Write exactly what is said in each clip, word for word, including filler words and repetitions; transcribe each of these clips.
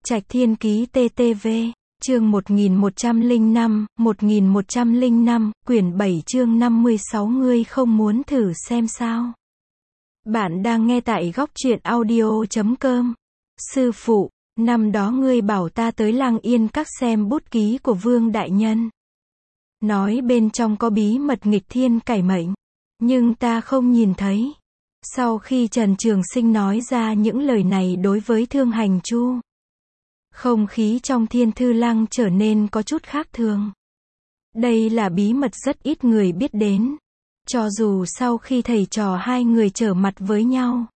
Trạch Thiên Ký tê tê vê, chương một nghìn một trăm lẻ năm, một nghìn một trăm lẻ năm, quyển bảy chương năm mươi sáu ngươi không muốn thử xem sao? Bạn đang nghe tại góc truyện audio chấm com. Sư phụ, năm đó ngươi bảo ta tới Lăng Yên Các xem bút ký của Vương Đại Nhân. Nói bên trong có bí mật nghịch thiên cải mệnh. Nhưng ta không nhìn thấy. Sau khi Trần Trường Sinh nói ra những lời này đối với Thương Hành Chu, không khí trong Thiên Thư Lăng trở nên có chút khác thường. Đây là bí mật rất ít người biết đến. Cho dù sau khi thầy trò hai người trở mặt với nhau,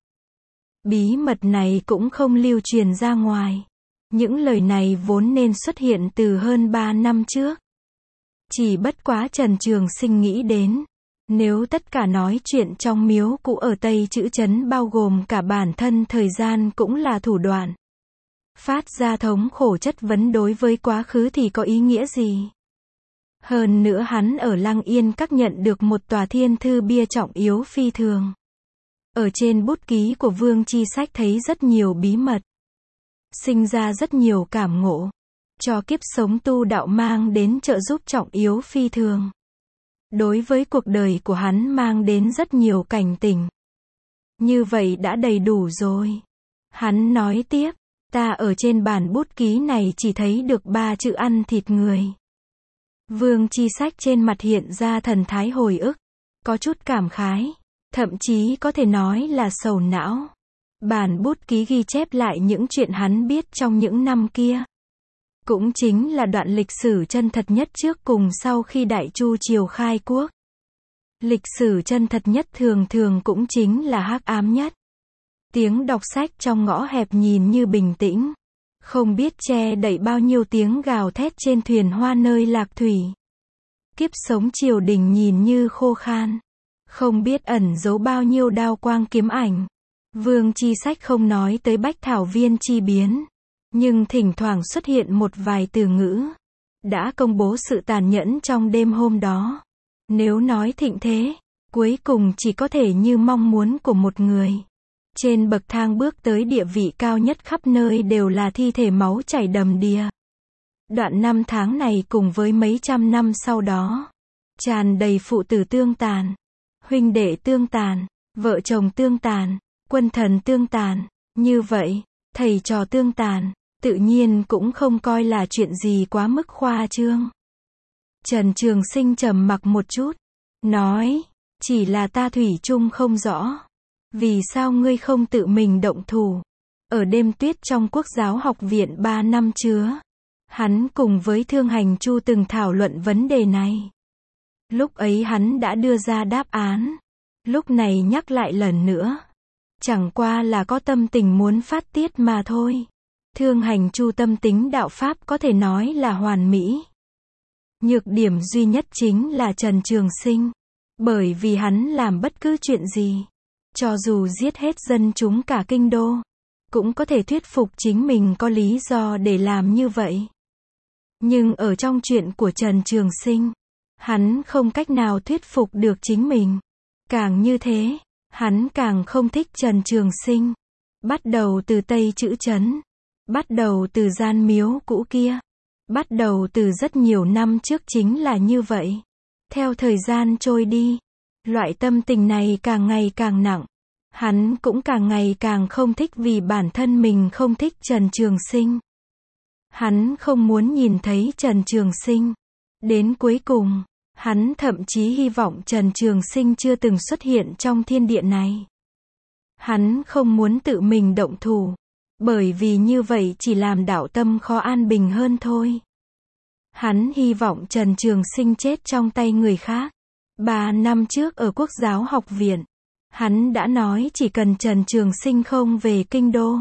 bí mật này cũng không lưu truyền ra ngoài. Những lời này vốn nên xuất hiện từ hơn ba năm trước. Chỉ bất quá Trần Trường Sinh nghĩ đến, nếu tất cả nói chuyện trong miếu cũ ở Tây Chữ Trấn bao gồm cả bản thân thời gian cũng là thủ đoạn phát ra thống khổ chất vấn đối với quá khứ thì có ý nghĩa gì? Hơn nữa hắn ở Lăng Yên Các nhận được một tòa thiên thư bia trọng yếu phi thường. Ở trên bút ký của Vương Chi Sách thấy rất nhiều bí mật, sinh ra rất nhiều cảm ngộ, cho kiếp sống tu đạo mang đến trợ giúp trọng yếu phi thường. Đối với cuộc đời của hắn mang đến rất nhiều cảnh tỉnh. Như vậy đã đầy đủ rồi. Hắn nói tiếp, ta ở trên bản bút ký này chỉ thấy được ba chữ ăn thịt người. Vương Chi Sách trên mặt hiện ra thần thái hồi ức, có chút cảm khái, thậm chí có thể nói là sầu não. Bản bút ký ghi chép lại những chuyện hắn biết trong những năm kia. Cũng chính là đoạn lịch sử chân thật nhất trước cùng sau khi Đại Chu triều khai quốc. Lịch sử chân thật nhất thường thường cũng chính là hắc ám nhất. Tiếng đọc sách trong ngõ hẹp nhìn như bình tĩnh, không biết che đậy bao nhiêu tiếng gào thét trên thuyền hoa nơi lạc thủy. Kiếp sống triều đình nhìn như khô khan, không biết ẩn giấu bao nhiêu đao quang kiếm ảnh. Vương Chi Sách không nói tới Bách Thảo Viên chi biến, nhưng thỉnh thoảng xuất hiện một vài từ ngữ đã công bố sự tàn nhẫn trong đêm hôm đó. Nếu nói thịnh thế, cuối cùng chỉ có thể như mong muốn của một người. Trên bậc thang bước tới địa vị cao nhất khắp nơi đều là thi thể máu chảy đầm đìa. Đoạn năm tháng này cùng với mấy trăm năm sau đó, tràn đầy phụ tử tương tàn, huynh đệ tương tàn, vợ chồng tương tàn, quân thần tương tàn. Như vậy, thầy trò tương tàn, tự nhiên cũng không coi là chuyện gì quá mức khoa trương. Trần Trường Sinh trầm mặc một chút, nói, chỉ là ta thủy chung không rõ. Vì sao ngươi không tự mình động thủ? Ở đêm tuyết trong Quốc giáo học viện ba năm chứa, hắn cùng với Thương Hành Chu từng thảo luận vấn đề này. Lúc ấy hắn đã đưa ra đáp án. Lúc này nhắc lại lần nữa. Chẳng qua là có tâm tình muốn phát tiết mà thôi. Thương Hành Chu tâm tính đạo pháp có thể nói là hoàn mỹ. Nhược điểm duy nhất chính là Trần Trường Sinh. Bởi vì hắn làm bất cứ chuyện gì, cho dù giết hết dân chúng cả kinh đô, cũng có thể thuyết phục chính mình có lý do để làm như vậy. Nhưng ở trong chuyện của Trần Trường Sinh, hắn không cách nào thuyết phục được chính mình. Càng như thế, hắn càng không thích Trần Trường Sinh. Bắt đầu từ Tây Chữ Trấn, bắt đầu từ gian miếu cũ kia, bắt đầu từ rất nhiều năm trước chính là như vậy. Theo thời gian trôi đi, loại tâm tình này càng ngày càng nặng. Hắn cũng càng ngày càng không thích vì bản thân mình không thích Trần Trường Sinh. Hắn không muốn nhìn thấy Trần Trường Sinh. Đến cuối cùng, hắn thậm chí hy vọng Trần Trường Sinh chưa từng xuất hiện trong thiên địa này. Hắn không muốn tự mình động thủ, bởi vì như vậy chỉ làm đạo tâm khó an bình hơn thôi. Hắn hy vọng Trần Trường Sinh chết trong tay người khác. Ba năm trước ở Quốc giáo học viện, hắn đã nói chỉ cần Trần Trường Sinh không về kinh đô,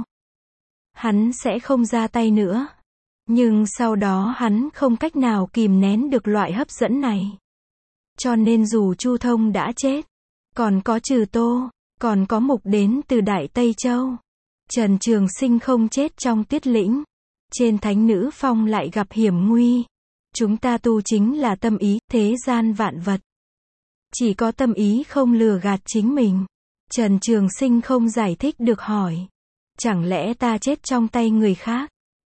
hắn sẽ không ra tay nữa. Nhưng sau đó hắn không cách nào kìm nén được loại hấp dẫn này. Cho nên dù Chu Thông đã chết, còn có Trừ Tô, còn có Mục đến từ Đại Tây Châu, Trần Trường Sinh không chết trong Tuyết Lĩnh, trên Thánh Nữ Phong lại gặp hiểm nguy. Chúng ta tu chính là tâm ý, thế gian vạn vật chỉ có tâm ý không lừa gạt chính mình. Trần Trường Sinh không giải thích được hỏi, chẳng lẽ ta chết trong tay người khác?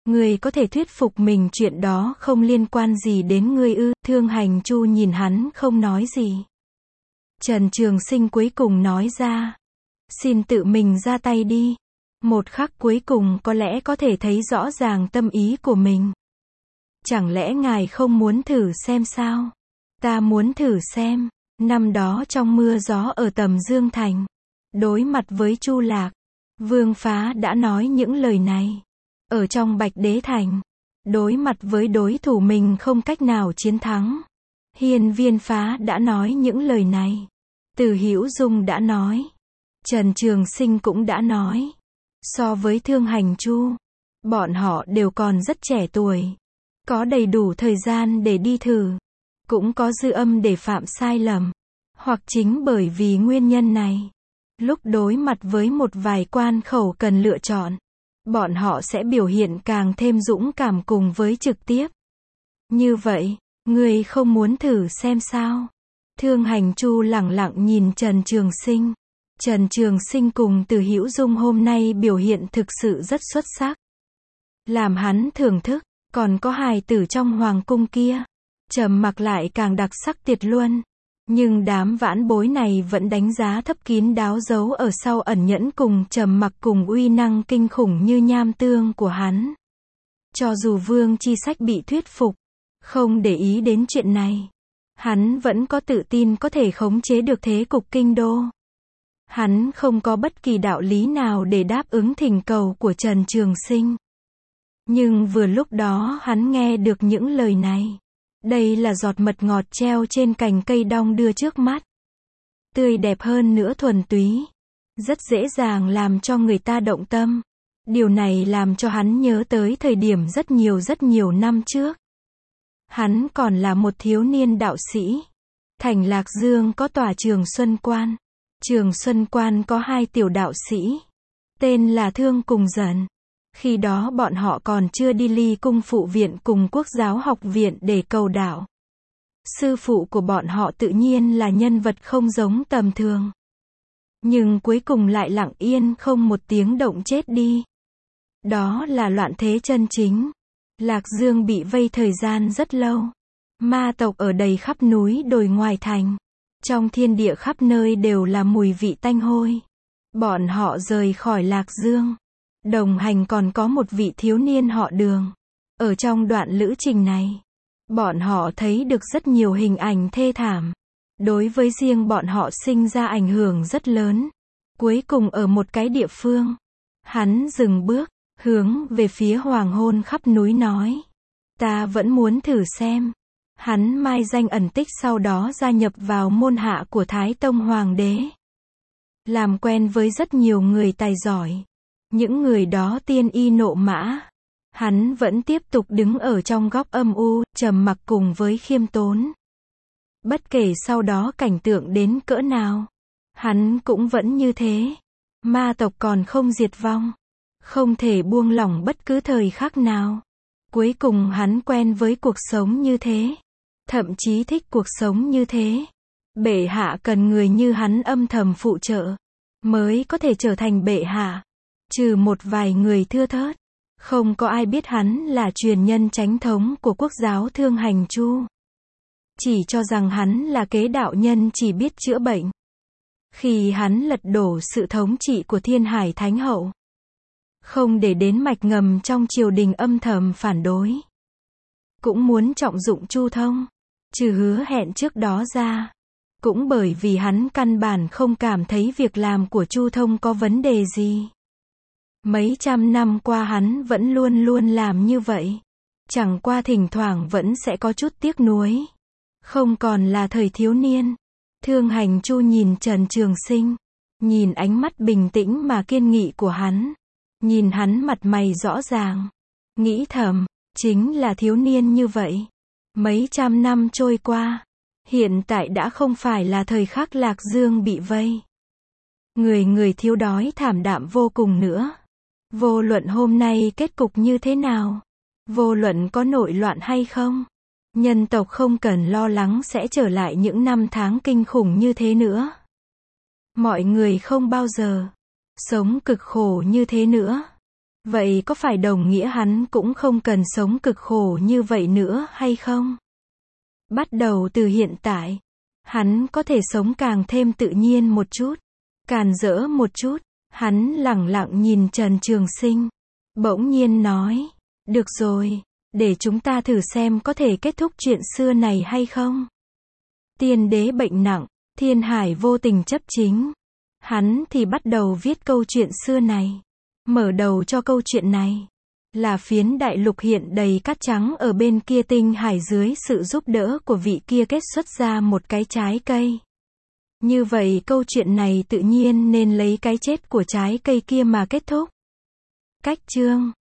Ngươi có thể thuyết phục mình chuyện đó không liên quan gì đến ngươi ư? Thương Hành Chu nhìn hắn không nói gì. Trần Trường Sinh cuối cùng nói ra. Xin tự mình ra tay đi. Một khắc cuối cùng có lẽ có thể thấy rõ ràng tâm ý của mình. Chẳng lẽ ngài không muốn thử xem sao? Ta muốn thử xem. Năm đó trong mưa gió ở Tầm Dương Thành, đối mặt với Chu Lạc, Vương Phá đã nói những lời này. Ở trong Bạch Đế Thành, đối mặt với đối thủ mình không cách nào chiến thắng, Hiên Viên Phá đã nói những lời này. Từ Hữu Dung đã nói. Trần Trường Sinh cũng đã nói. So với Thương Hành Chu, bọn họ đều còn rất trẻ tuổi, có đầy đủ thời gian để đi thử, cũng có dư âm để phạm sai lầm. Hoặc chính bởi vì nguyên nhân này, lúc đối mặt với một vài quan khẩu cần lựa chọn, bọn họ sẽ biểu hiện càng thêm dũng cảm cùng với trực tiếp. Như vậy, ngươi không muốn thử xem sao? Thương Hành Chu lẳng lặng nhìn Trần Trường Sinh. Trần Trường Sinh cùng Từ Hữu Dung hôm nay biểu hiện thực sự rất xuất sắc. Làm hắn thưởng thức, còn có hài tử trong hoàng cung kia. Trầm Mặc lại càng đặc sắc tuyệt luân. Nhưng đám vãn bối này vẫn đánh giá thấp kín đáo giấu ở sau ẩn nhẫn cùng Trầm Mặc cùng uy năng kinh khủng như nham tương của hắn. Cho dù Vương Chi Sách bị thuyết phục, không để ý đến chuyện này, hắn vẫn có tự tin có thể khống chế được thế cục kinh đô. Hắn không có bất kỳ đạo lý nào để đáp ứng thỉnh cầu của Trần Trường Sinh. Nhưng vừa lúc đó hắn nghe được những lời này. Đây là giọt mật ngọt treo trên cành cây đong đưa trước mắt. Tươi đẹp hơn nữa thuần túy. Rất dễ dàng làm cho người ta động tâm. Điều này làm cho hắn nhớ tới thời điểm rất nhiều rất nhiều năm trước. Hắn còn là một thiếu niên đạo sĩ. Thành Lạc Dương có tòa Trường Xuân Quan. Trường Xuân Quan có hai tiểu đạo sĩ. Tên là Thương cùng Dần. Khi đó bọn họ còn chưa đi Ly Cung Phụ Viện cùng Quốc Giáo Học Viện để cầu đạo. Sư phụ của bọn họ tự nhiên là nhân vật không giống tầm thường. Nhưng cuối cùng lại lặng yên không một tiếng động chết đi. Đó là loạn thế chân chính. Lạc Dương bị vây thời gian rất lâu. Ma tộc ở đầy khắp núi đồi ngoài thành. Trong thiên địa khắp nơi đều là mùi vị tanh hôi. Bọn họ rời khỏi Lạc Dương. Đồng hành còn có một vị thiếu niên họ Đường. Ở trong đoạn lữ trình này, bọn họ thấy được rất nhiều hình ảnh thê thảm. Đối với riêng bọn họ sinh ra ảnh hưởng rất lớn. Cuối cùng ở một cái địa phương, hắn dừng bước, hướng về phía hoàng hôn khắp núi nói. Ta vẫn muốn thử xem. Hắn mai danh ẩn tích sau đó gia nhập vào môn hạ của Thái Tông Hoàng đế. Làm quen với rất nhiều người tài giỏi. Những người đó tiên y nộ mã. Hắn vẫn tiếp tục đứng ở trong góc âm u, trầm mặc cùng với khiêm tốn. Bất kể sau đó cảnh tượng đến cỡ nào, hắn cũng vẫn như thế. Ma tộc còn không diệt vong. Không thể buông lỏng bất cứ thời khắc nào. Cuối cùng hắn quen với cuộc sống như thế. Thậm chí thích cuộc sống như thế. Bệ hạ cần người như hắn âm thầm phụ trợ, mới có thể trở thành bệ hạ. Trừ một vài người thưa thớt, không có ai biết hắn là truyền nhân chánh thống của quốc giáo Thương Hành Chu. Chỉ cho rằng hắn là kế đạo nhân chỉ biết chữa bệnh. Khi hắn lật đổ sự thống trị của Thiên Hải Thánh Hậu, không để đến mạch ngầm trong triều đình âm thầm phản đối, cũng muốn trọng dụng Chu Thông, trừ hứa hẹn trước đó ra, cũng bởi vì hắn căn bản không cảm thấy việc làm của Chu Thông có vấn đề gì. Mấy trăm năm qua hắn vẫn luôn luôn làm như vậy. Chẳng qua thỉnh thoảng vẫn sẽ có chút tiếc nuối. Không còn là thời thiếu niên. Thương Hành Chu nhìn Trần Trường Sinh. Nhìn ánh mắt bình tĩnh mà kiên nghị của hắn. Nhìn hắn mặt mày rõ ràng. Nghĩ thầm, chính là thiếu niên như vậy. Mấy trăm năm trôi qua. Hiện tại đã không phải là thời khắc Lạc Dương bị vây. Người người thiếu đói thảm đạm vô cùng nữa. Vô luận hôm nay kết cục như thế nào, vô luận có nội loạn hay không, nhân tộc không cần lo lắng sẽ trở lại những năm tháng kinh khủng như thế nữa. Mọi người không bao giờ sống cực khổ như thế nữa. Vậy có phải đồng nghĩa hắn cũng không cần sống cực khổ như vậy nữa hay không? Bắt đầu từ hiện tại, hắn có thể sống càng thêm tự nhiên một chút, càn rỡ một chút. Hắn lẳng lặng nhìn Trần Trường Sinh, bỗng nhiên nói, được rồi, để chúng ta thử xem có thể kết thúc chuyện xưa này hay không. Tiên đế bệnh nặng, Thiên Hải vô tình chấp chính. Hắn thì bắt đầu viết câu chuyện xưa này. Mở đầu cho câu chuyện này là phiến đại lục hiện đầy cát trắng ở bên kia tinh hải dưới sự giúp đỡ của vị kia kết xuất ra một cái trái cây. Như vậy câu chuyện này tự nhiên nên lấy cái chết của trái cây kia mà kết thúc. Cách chương